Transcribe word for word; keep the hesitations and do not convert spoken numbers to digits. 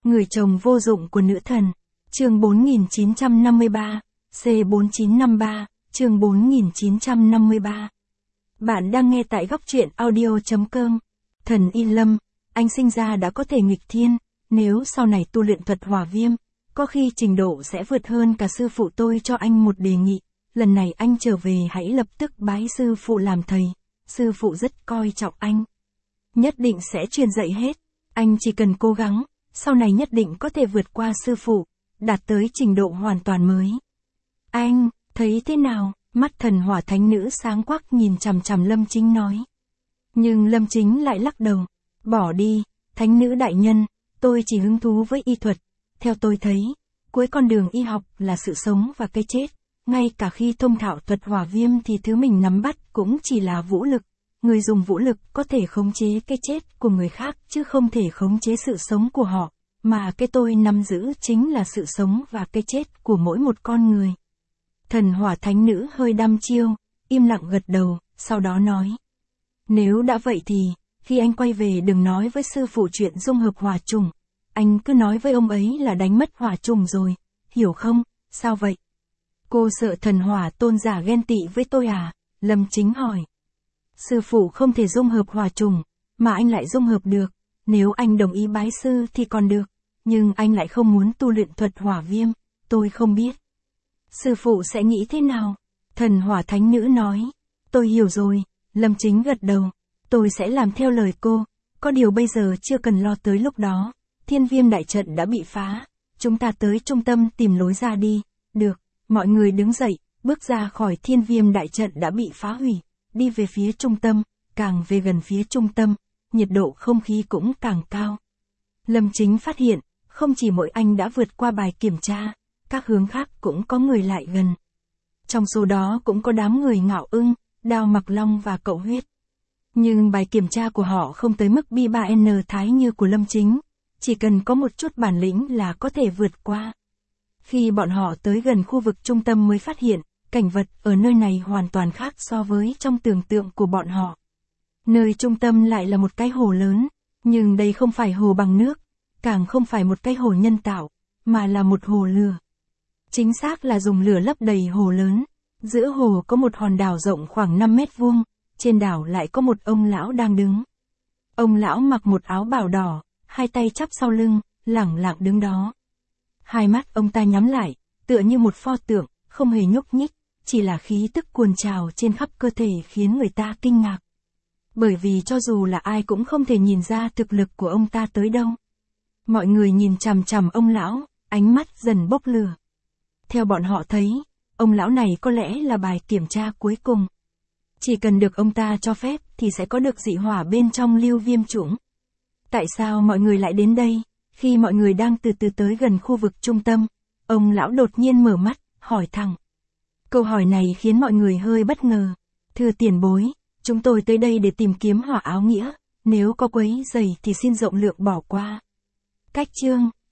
Người chồng vô dụng của nữ thần. Chương bốn nghìn chín trăm năm mươi ba, C bốn chín năm ba, chương bốn nghìn chín trăm năm mươi ba. Bạn đang nghe tại góc truyện audio chấm com. Thần Y Lâm, anh sinh ra đã có thể nghịch thiên, nếu sau này tu luyện thuật hỏa viêm, có khi trình độ sẽ vượt hơn cả sư phụ. Tôi cho anh một đề nghị, lần này anh trở về hãy lập tức bái sư phụ làm thầy, sư phụ rất coi trọng anh. Nhất định sẽ truyền dạy hết, anh chỉ cần cố gắng, sau này nhất định có thể vượt qua sư phụ, đạt tới trình độ hoàn toàn mới. Anh, thấy thế nào? Mắt thần hỏa thánh nữ sáng quắc nhìn chằm chằm Lâm Chính nói. Nhưng Lâm Chính lại lắc đầu, bỏ đi, thánh nữ đại nhân, tôi chỉ hứng thú với y thuật. Theo tôi thấy, cuối con đường y học là sự sống và cái chết, ngay cả khi thông thạo thuật hỏa viêm thì thứ mình nắm bắt cũng chỉ là vũ lực. Người dùng vũ lực có thể khống chế cái chết của người khác chứ không thể khống chế sự sống của họ, mà cái tôi nắm giữ chính là sự sống và cái chết của mỗi một con người. Thần hỏa thánh nữ hơi đăm chiêu, im lặng gật đầu, sau đó nói. Nếu đã vậy thì, khi anh quay về đừng nói với sư phụ chuyện dung hợp hỏa trùng. Anh cứ nói với ông ấy là đánh mất hỏa trùng rồi, hiểu không? Sao vậy? Cô sợ thần hỏa tôn giả ghen tị với tôi à? Lâm Chính hỏi. Sư phụ không thể dung hợp hỏa trùng, mà anh lại dung hợp được. Nếu anh đồng ý bái sư thì còn được, nhưng anh lại không muốn tu luyện thuật hỏa viêm, tôi không biết. Sư phụ sẽ nghĩ thế nào? Thần hỏa thánh nữ nói. Tôi hiểu rồi, Lâm Chính gật đầu. Tôi sẽ làm theo lời cô, có điều bây giờ chưa cần lo tới lúc đó. Thiên viêm đại trận đã bị phá, chúng ta tới trung tâm tìm lối ra đi. Được, mọi người đứng dậy, bước ra khỏi thiên viêm đại trận đã bị phá hủy, đi về phía trung tâm, càng về gần phía trung tâm, nhiệt độ không khí cũng càng cao. Lâm Chính phát hiện, không chỉ mỗi anh đã vượt qua bài kiểm tra, các hướng khác cũng có người lại gần. Trong số đó cũng có đám người Ngạo Ưng, Đao Mặc Long và Cậu Huyết. Nhưng bài kiểm tra của họ không tới mức B ba N thái như của Lâm Chính, chỉ cần có một chút bản lĩnh là có thể vượt qua. Khi bọn họ tới gần khu vực trung tâm mới phát hiện, cảnh vật ở nơi này hoàn toàn khác so với trong tưởng tượng của bọn họ. Nơi trung tâm lại là một cái hồ lớn, nhưng đây không phải hồ bằng nước, càng không phải một cái hồ nhân tạo, mà là một hồ lửa. Chính xác là dùng lửa lấp đầy hồ lớn. Giữa hồ có một hòn đảo rộng khoảng năm mét vuông, trên đảo lại có một ông lão đang đứng. Ông lão mặc một áo bào đỏ, hai tay chắp sau lưng, lẳng lặng đứng đó. Hai mắt ông ta nhắm lại, tựa như một pho tượng, không hề nhúc nhích, chỉ là khí tức cuồn trào trên khắp cơ thể khiến người ta kinh ngạc. Bởi vì cho dù là ai cũng không thể nhìn ra thực lực của ông ta tới đâu. Mọi người nhìn chằm chằm ông lão, ánh mắt dần bốc lửa. Theo bọn họ thấy, ông lão này có lẽ là bài kiểm tra cuối cùng. Chỉ cần được ông ta cho phép thì sẽ có được dị hỏa bên trong lưu viêm chủng. Tại sao mọi người lại đến đây? Khi mọi người đang từ từ tới gần khu vực trung tâm, ông lão đột nhiên mở mắt, hỏi thẳng. Câu hỏi này khiến mọi người hơi bất ngờ. Thưa tiền bối, chúng tôi tới đây để tìm kiếm hỏa áo nghĩa, nếu có quấy rầy thì xin rộng lượng bỏ qua. Cách chương,